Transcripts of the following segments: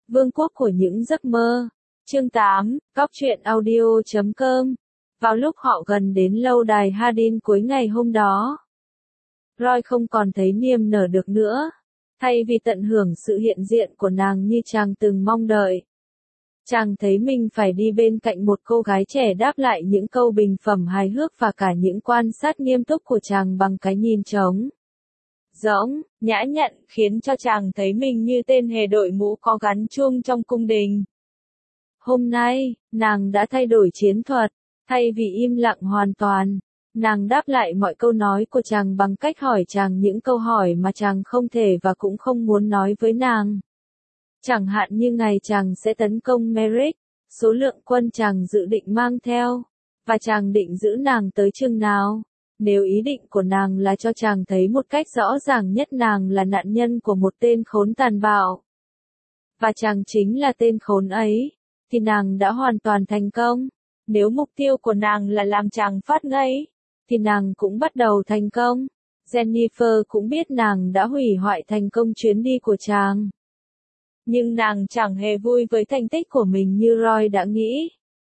Vương quốc của những giấc mơ. Chương 8, Cóc truyện audio.com. Vào lúc họ gần đến lâu đài Hardin cuối ngày hôm đó, Roy không còn thấy niềm nở được nữa. Thay vì tận hưởng sự hiện diện của nàng như chàng từng mong đợi, chàng thấy mình phải đi bên cạnh một cô gái trẻ đáp lại những câu bình phẩm hài hước và cả những quan sát nghiêm túc của chàng bằng cái nhìn trống rỗng, nhã nhặn, khiến cho chàng thấy mình như tên hề đội mũ có gắn chuông trong cung đình. Hôm nay, nàng đã thay đổi chiến thuật. Thay vì im lặng hoàn toàn, nàng đáp lại mọi câu nói của chàng bằng cách hỏi chàng những câu hỏi mà chàng không thể và cũng không muốn nói với nàng. Chẳng hạn như ngày chàng sẽ tấn công Merrick, số lượng quân chàng dự định mang theo, và chàng định giữ nàng tới chừng nào. Nếu ý định của nàng là cho chàng thấy một cách rõ ràng nhất nàng là nạn nhân của một tên khốn tàn bạo, và chàng chính là tên khốn ấy, thì nàng đã hoàn toàn thành công. Nếu mục tiêu của nàng là làm chàng phát ngây, thì nàng cũng bắt đầu thành công. Jennifer cũng biết nàng đã hủy hoại thành công chuyến đi của chàng. Nhưng nàng chẳng hề vui với thành tích của mình như Roy đã nghĩ.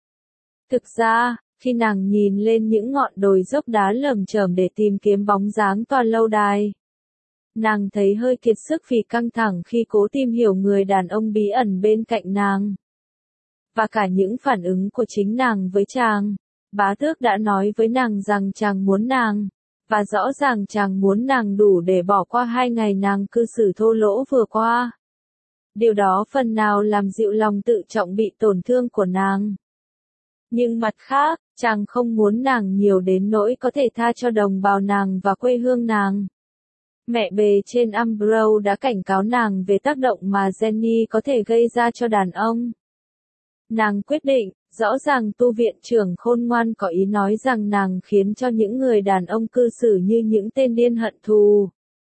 Thực ra, khi nàng nhìn lên những ngọn đồi dốc đá lởm chởm để tìm kiếm bóng dáng tòa lâu đài, nàng thấy hơi kiệt sức vì căng thẳng khi cố tìm hiểu người đàn ông bí ẩn bên cạnh nàng. Và cả những phản ứng của chính nàng với chàng. Bá tước đã nói với nàng rằng chàng muốn nàng, và rõ ràng chàng muốn nàng đủ để bỏ qua 2 ngày nàng cư xử thô lỗ vừa qua. Điều đó phần nào làm dịu lòng tự trọng bị tổn thương của nàng. Nhưng mặt khác, chàng không muốn nàng nhiều đến nỗi có thể tha cho đồng bào nàng và quê hương nàng. Mẹ bề trên Umbro đã cảnh cáo nàng về tác động mà Jenny có thể gây ra cho đàn ông. Nàng quyết định, rõ ràng tu viện trưởng khôn ngoan có ý nói rằng nàng khiến cho những người đàn ông cư xử như những tên điên hận thù.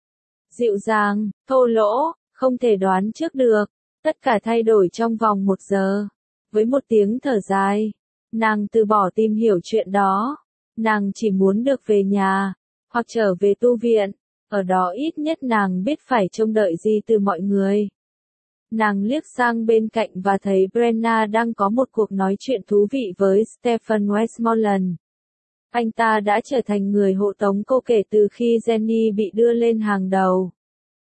Dịu dàng, thô lỗ, không thể đoán trước được, tất cả thay đổi trong vòng 1 giờ. Với một tiếng thở dài, nàng từ bỏ tìm hiểu chuyện đó. Nàng chỉ muốn được về nhà, hoặc trở về tu viện, ở đó ít nhất nàng biết phải trông đợi gì từ mọi người. Nàng liếc sang bên cạnh và thấy Brenna đang có một cuộc nói chuyện thú vị với Stephen Westmoreland. Anh ta đã trở thành người hộ tống cô kể từ khi Jenny bị đưa lên hàng đầu.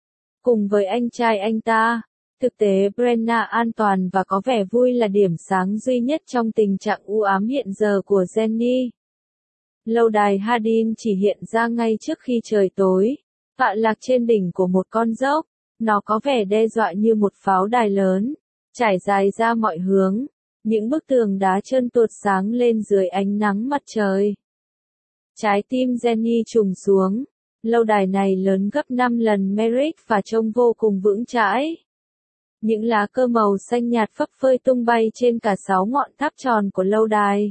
Cùng với anh trai anh ta, thực tế Brenna an toàn và có vẻ vui là điểm sáng duy nhất trong tình trạng u ám hiện giờ của Jenny. Lâu đài Hardin chỉ hiện ra ngay trước khi trời tối, tọa lạc trên đỉnh của một con dốc. Nó có vẻ đe dọa như một pháo đài lớn, trải dài ra mọi hướng, những bức tường đá trơn tuột sáng lên dưới ánh nắng mặt trời. Trái tim Jenny trùng xuống, lâu đài này lớn gấp 5 lần Merrick và trông vô cùng vững chãi. Những lá cơ màu xanh nhạt phấp phới tung bay trên cả 6 ngọn tháp tròn của lâu đài.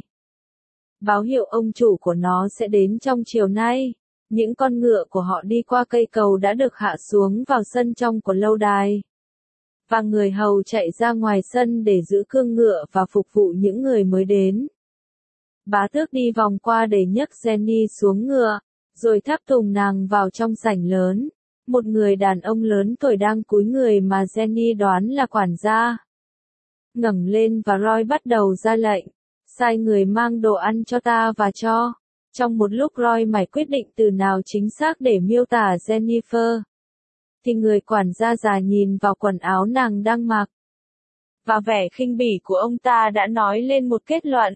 Báo hiệu ông chủ của nó sẽ đến trong chiều nay. Những con ngựa của họ đi qua cây cầu đã được hạ xuống vào sân trong của lâu đài. Và người hầu chạy ra ngoài sân để giữ cương ngựa và phục vụ những người mới đến. Bá tước đi vòng qua để nhấc Jenny xuống ngựa, rồi tháp tùng nàng vào trong sảnh lớn. Một người đàn ông lớn tuổi đang cúi người mà Jenny đoán là quản gia. Ngẩng lên và Roy bắt đầu ra lệnh. Sai người mang đồ ăn cho ta và cho. Trong một lúc Roy mải quyết định từ nào chính xác để miêu tả Jennifer, thì người quản gia già nhìn vào quần áo nàng đang mặc. Và vẻ khinh bỉ của ông ta đã nói lên một kết luận.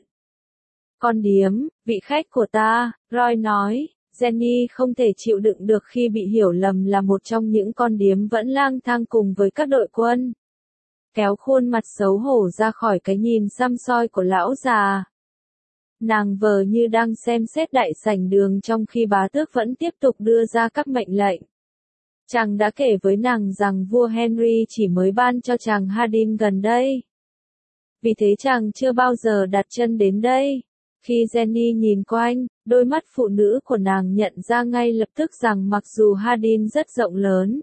Con điếm, vị khách của ta, Roy nói. Jenny không thể chịu đựng được khi bị hiểu lầm là một trong những con điếm vẫn lang thang cùng với các đội quân. Kéo khuôn mặt xấu hổ ra khỏi cái nhìn săm soi của lão già. Nàng vờ như đang xem xét đại sảnh đường trong khi bá tước vẫn tiếp tục đưa ra các mệnh lệnh. Chàng đã kể với nàng rằng vua Henry chỉ mới ban cho chàng Hardin gần đây. Vì thế chàng chưa bao giờ đặt chân đến đây. Khi Jenny nhìn quanh, đôi mắt phụ nữ của nàng nhận ra ngay lập tức rằng mặc dù Hardin rất rộng lớn,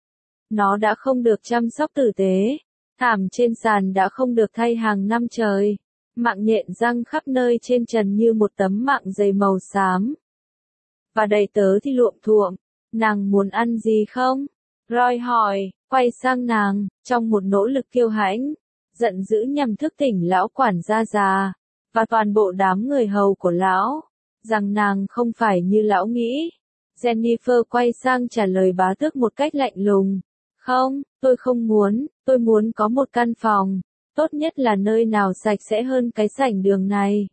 nó đã không được chăm sóc tử tế. Thảm trên sàn đã không được thay hàng năm trời. Mạng nhện răng khắp nơi trên trần như một tấm mạng dày màu xám. Và đầy tớ thì luộm thuộm. Nàng muốn ăn gì không? Roy hỏi, quay sang nàng, trong một nỗ lực kiêu hãnh, giận dữ nhằm thức tỉnh lão quản gia già, và toàn bộ đám người hầu của lão, rằng nàng không phải như lão nghĩ. Jennifer quay sang trả lời bá tước một cách lạnh lùng. Không, tôi không muốn, tôi muốn có một căn phòng, tốt nhất là nơi nào sạch sẽ hơn cái sảnh đường này.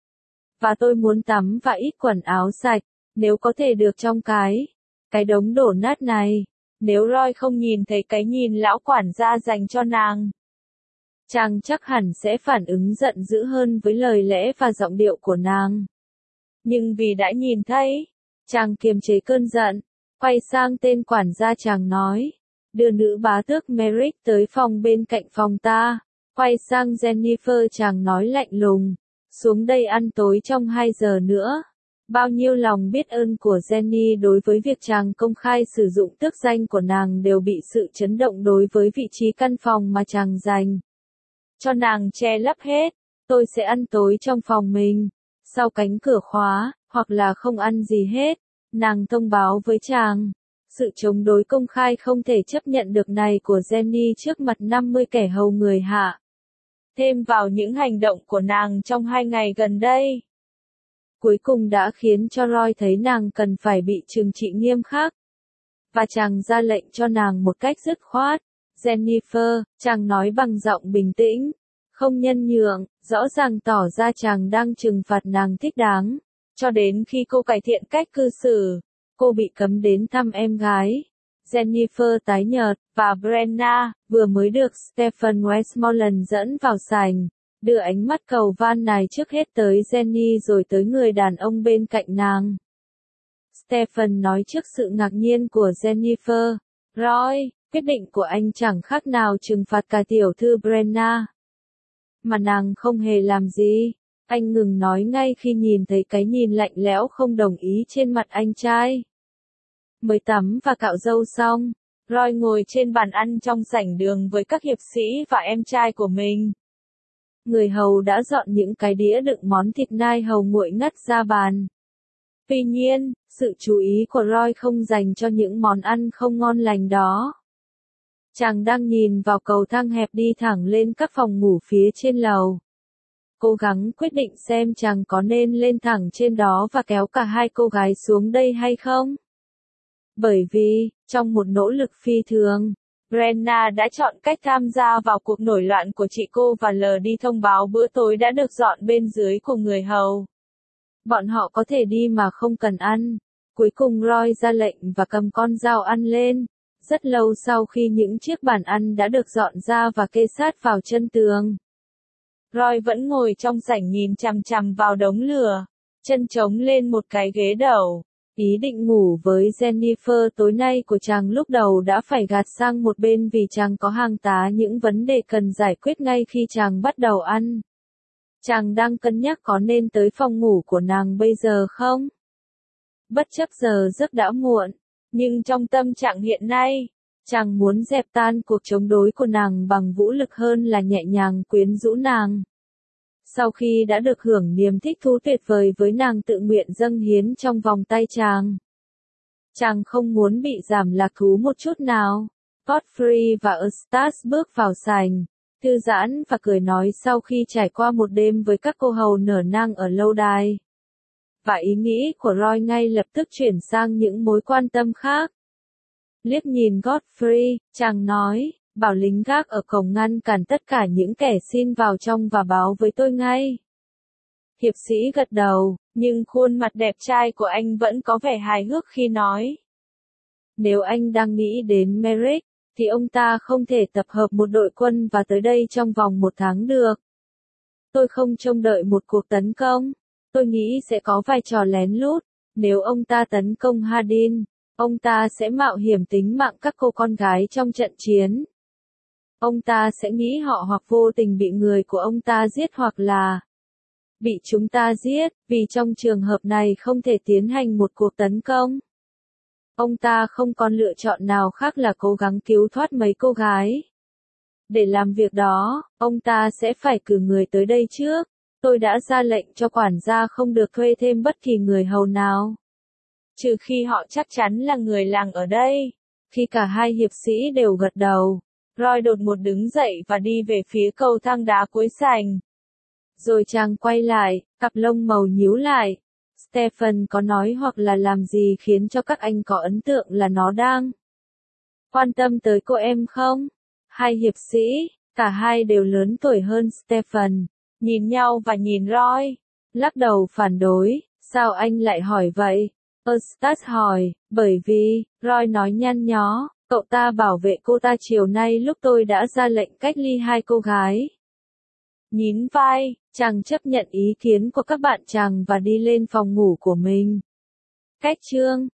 Và tôi muốn tắm và ít quần áo sạch, nếu có thể được trong cái đống đổ nát này. Nếu Roy không nhìn thấy cái nhìn lão quản gia dành cho nàng, chàng chắc hẳn sẽ phản ứng giận dữ hơn với lời lẽ và giọng điệu của nàng. Nhưng vì đã nhìn thấy, chàng kiềm chế cơn giận, quay sang tên quản gia chàng nói, đưa nữ bá tước Merrick tới phòng bên cạnh phòng ta. Quay sang Jennifer chàng nói lạnh lùng, xuống đây ăn tối trong 2 giờ nữa. Bao nhiêu lòng biết ơn của Jenny đối với việc chàng công khai sử dụng tước danh của nàng đều bị sự chấn động đối với vị trí căn phòng mà chàng dành cho nàng che lấp hết. Tôi sẽ ăn tối trong phòng mình, sau cánh cửa khóa, hoặc là không ăn gì hết, nàng thông báo với chàng. Sự chống đối công khai không thể chấp nhận được này của Jenny trước mặt 50 kẻ hầu người hạ. Thêm vào những hành động của nàng trong 2 ngày gần đây, cuối cùng đã khiến cho Roy thấy nàng cần phải bị trừng trị nghiêm khắc. Và chàng ra lệnh cho nàng một cách dứt khoát. Jennifer, chàng nói bằng giọng bình tĩnh, không nhân nhượng, rõ ràng tỏ ra chàng đang trừng phạt nàng thích đáng. Cho đến khi cô cải thiện cách cư xử, cô bị cấm đến thăm em gái. Jennifer tái nhợt, và Brenna, vừa mới được Stephen Westmoreland dẫn vào sảnh, đưa ánh mắt cầu van này trước hết tới Jenny rồi tới người đàn ông bên cạnh nàng. Stephen nói trước sự ngạc nhiên của Jennifer, Roy, quyết định của anh chẳng khác nào trừng phạt cả tiểu thư Brenna. Mà nàng không hề làm gì. Anh ngừng nói ngay khi nhìn thấy cái nhìn lạnh lẽo không đồng ý trên mặt anh trai. Mới tắm và cạo râu xong, Roy ngồi trên bàn ăn trong sảnh đường với các hiệp sĩ và em trai của mình. Người hầu đã dọn những cái đĩa đựng món thịt nai hầu nguội ngắt ra bàn. Tuy nhiên, sự chú ý của Roy không dành cho những món ăn không ngon lành đó. Chàng đang nhìn vào cầu thang hẹp đi thẳng lên các phòng ngủ phía trên lầu. Cố gắng quyết định xem chàng có nên lên thẳng trên đó và kéo cả 2 cô gái xuống đây hay không. Bởi vì, trong một nỗ lực phi thường, Brenna đã chọn cách tham gia vào cuộc nổi loạn của chị cô và lờ đi thông báo bữa tối đã được dọn bên dưới của người hầu. Bọn họ có thể đi mà không cần ăn. Cuối cùng Roy ra lệnh và cầm con dao ăn lên. Rất lâu sau khi những chiếc bàn ăn đã được dọn ra và kê sát vào chân tường, Roy vẫn ngồi trong sảnh nhìn chằm chằm vào đống lửa, chân chống lên một cái ghế đầu. Ý định ngủ với Jennifer tối nay của chàng lúc đầu đã phải gạt sang một bên vì chàng có hàng tá những vấn đề cần giải quyết ngay khi chàng bắt đầu ăn. Chàng đang cân nhắc có nên tới phòng ngủ của nàng bây giờ không? Bất chấp giờ giấc đã muộn, nhưng trong tâm trạng hiện nay, chàng muốn dẹp tan cuộc chống đối của nàng bằng vũ lực hơn là nhẹ nhàng quyến rũ nàng. Sau khi đã được hưởng niềm thích thú tuyệt vời với nàng tự nguyện dâng hiến trong vòng tay chàng, chàng không muốn bị giảm lạc thú một chút nào. Godfrey và Eustace bước vào sảnh, thư giãn và cười nói sau khi trải qua một đêm với các cô hầu nở nang ở lâu đài. Và ý nghĩ của Roy ngay lập tức chuyển sang những mối quan tâm khác. Liếc nhìn Godfrey, chàng nói, bảo lính gác ở cổng ngăn cản tất cả những kẻ xin vào trong và báo với tôi ngay. Hiệp sĩ gật đầu, nhưng khuôn mặt đẹp trai của anh vẫn có vẻ hài hước khi nói. Nếu anh đang nghĩ đến Merrick, thì ông ta không thể tập hợp một đội quân và tới đây trong vòng 1 tháng được. Tôi không trông đợi một cuộc tấn công. Tôi nghĩ sẽ có vai trò lén lút. Nếu ông ta tấn công Hardin, ông ta sẽ mạo hiểm tính mạng các cô con gái trong trận chiến. Ông ta sẽ nghĩ họ hoặc vô tình bị người của ông ta giết hoặc là bị chúng ta giết, vì trong trường hợp này không thể tiến hành một cuộc tấn công. Ông ta không còn lựa chọn nào khác là cố gắng cứu thoát mấy cô gái. Để làm việc đó, ông ta sẽ phải cử người tới đây trước. Tôi đã ra lệnh cho quản gia không được thuê thêm bất kỳ người hầu nào, trừ khi họ chắc chắn là người làng ở đây. Khi cả hai hiệp sĩ đều gật đầu, Roy đột ngột đứng dậy và đi về phía cầu thang đá cuối sảnh. Rồi chàng quay lại, cặp lông màu nhíu lại. Stephen có nói hoặc là làm gì khiến cho các anh có ấn tượng là nó đang quan tâm tới cô em không? Hai hiệp sĩ, cả hai đều lớn tuổi hơn Stephen, nhìn nhau và nhìn Roy, lắc đầu phản đối. Sao anh lại hỏi vậy? Eustace hỏi, bởi vì, Roy nói nhăn nhó, cậu ta bảo vệ cô ta chiều nay lúc tôi đã ra lệnh cách ly hai cô gái. Nhún vai, chàng chấp nhận ý kiến của các bạn chàng và đi lên phòng ngủ của mình. Cách chương